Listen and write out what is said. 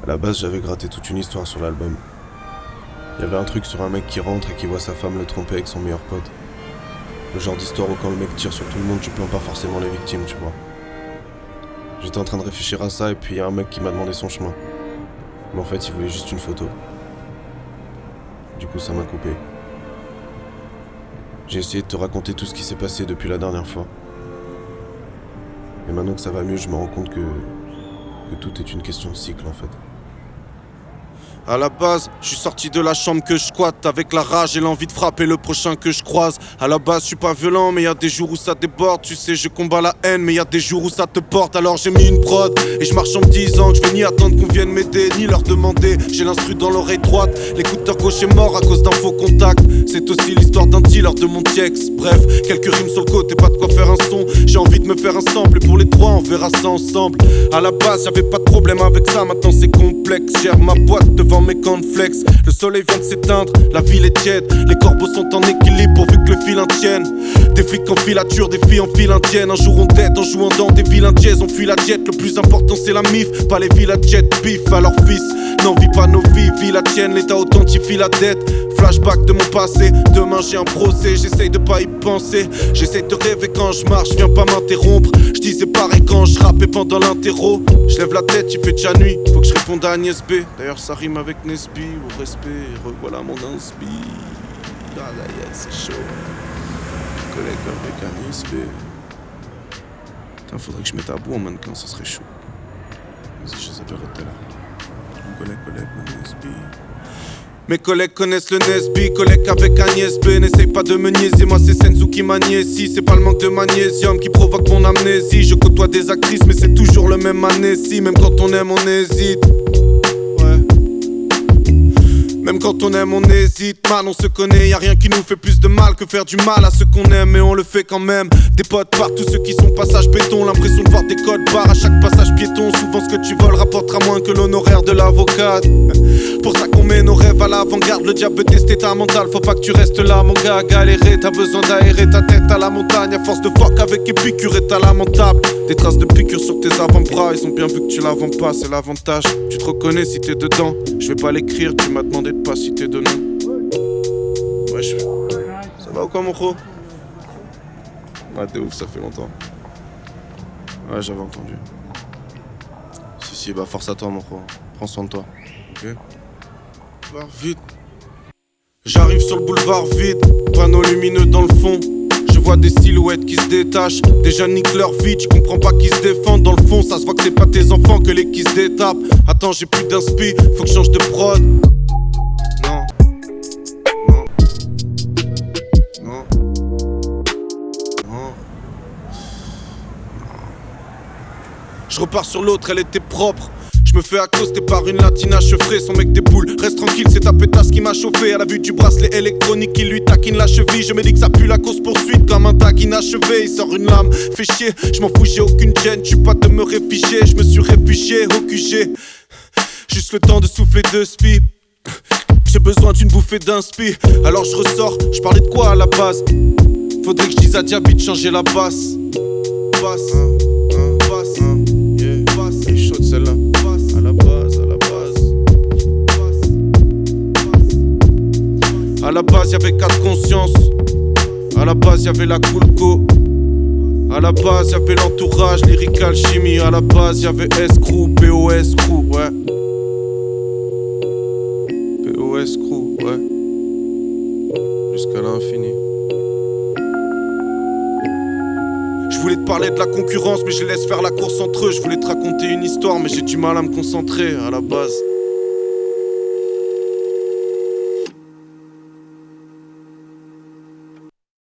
la base, j'avais gratté toute une histoire sur l'album. Il y avait un truc sur un mec qui rentre et qui voit sa femme le tromper avec son meilleur pote. Le genre d'histoire où quand le mec tire sur tout le monde, tu plains pas forcément les victimes, tu vois. J'étais en train de réfléchir à ça et puis il y a un mec qui m'a demandé son chemin. Mais en fait, il voulait juste une photo. Du coup, ça m'a coupé. J'ai essayé de te raconter tout ce qui s'est passé depuis la dernière fois. Et maintenant que ça va mieux, je me rends compte que tout est une question de cycle en fait. À la base, je suis sorti de la chambre que je squatte avec la rage et l'envie de frapper le prochain que je croise. À la base, je suis pas violent, mais y a des jours où ça déborde. Tu sais, je combats la haine, mais y a des jours où ça te porte. Alors j'ai mis une prod et je marche en me disant que je vais ni attendre qu'on vienne m'aider, ni leur demander. J'ai l'instru dans l'oreille droite, l'écouteur gauche est mort à cause d'un faux contact. C'est aussi l'histoire d'un dealer de mon Tiex. Bref, quelques rimes sur le côté, pas de quoi faire un son. J'ai envie de me faire un sample et pour les trois, on verra ça ensemble. À la base, j'avais pas de problème avec ça, maintenant c'est complexe. Gère ma boîte devant mes cornflakes. Le soleil vient de s'éteindre, la ville est tiède. Les corbeaux sont en équilibre pourvu que le fil tienne. Des flics en filature, des filles en file indienne. Un jour on dead en jouant dans des vilains dièses. On fuit la diète, le plus important c'est la mif. Pas les villas jet, bif à leur fils. N'en vis pas nos vies, vie la tienne. L'état authentifie la dette. Flashback de mon passé, demain j'ai un procès. J'essaye de pas y penser, j'essaye de rêver quand je marche. Viens pas m'interrompre, je disais pareil quand je rappais pendant l'interro. Je lève la tête, il fait déjà nuit, faut que je réponde à Agnès B. D'ailleurs ça rime avec Nesby, au respect, revoilà mon inspi. Ah là, yeah, c'est chaud. Collègue avec Agnès B. Putain, faudrait que je mette à bout en mannequin, ça serait chaud. Vas-y, je les appellerai tout à l'heure. Mon collègue, mon Nesby. Mes collègues connaissent le Nesby, collègue avec Agnès B. N'essaye pas de me niaiser, moi c'est Senzu qui magnésie. C'est pas le manque de magnésium qui provoque mon amnésie. Je côtoie des actrices mais c'est toujours le même amnésie. Même quand on aime on hésite. Ouais. Même quand on aime on hésite. Man on se connaît, y'a rien qui nous fait plus de mal que faire du mal à ceux qu'on aime. Et on le fait quand même. Des potes partout, ceux qui sont passage béton. L'impression de voir des codes barres à chaque passage piéton. Souvent ce que tu voles rapportera moins que l'honoraire de l'avocate. Pour ça qu'on met nos rêves à l'avant-garde. Le diable veut tester ta mentale, faut pas que tu restes là mon gars. Galérer, t'as besoin d'aérer ta tête à la montagne. À force de fuck avec Épicure et t'as lamentable. Des traces de piqûres sur tes avant-bras. Ils ont bien vu que tu la vends pas, c'est l'avantage. Tu te reconnais si t'es dedans. Je vais pas l'écrire, tu m'as demandé de pas citer de nom. Ouais, ça va ou quoi mon gros? Ouais, t'es ouf, ça fait longtemps. Ouais, j'avais entendu. Si, bah force à toi mon gros. Prends soin de toi. Ok? Vite. J'arrive sur le boulevard vide, panneau lumineux dans le fond. Je vois des silhouettes qui se détachent. Des jeunes niquent leur vie, tu comprends pas qu'ils se défendent. Dans le fond, ça se voit que c'est pas tes enfants que les qui se détapent. Attends, j'ai plus d'inspi, faut que je change de prod. Non. Non. Non. Non. Je repars sur l'autre, elle était propre. Je me fais accoster par une latine à chevrée, son mec déboule. Reste tranquille, c'est ta pétasse qui m'a chauffé. À la vue du bracelet électronique qui lui taquine la cheville. Je me dis que ça pue la course poursuite comme un tag inachevé. Il sort une lame, fait chier, je m'en fous, j'ai aucune gêne. J'suis pas de me réfugier, je me suis réfugié au QG. Juste le temps de souffler deux spi. J'ai besoin d'une bouffée d'inspi. Alors je ressors, je parlais de quoi à la base? Faudrait que je dise à Diaby de changer la basse. Basse, basse, yeah, basse. Elle est chaude celle-là. À la base, à la base. À la base, y'avait 4 consciences. À la base, y'avait la Coolco. À la base, y'avait l'entourage, Lyrical Chimie. À la base, y'avait S-Crew, POS Crew, ouais. POS Crew, ouais. Jusqu'à l'infini. Je voulais te parler de la concurrence, mais je laisse faire la course entre eux. Je voulais te raconter une histoire, mais j'ai du mal à me concentrer à la base.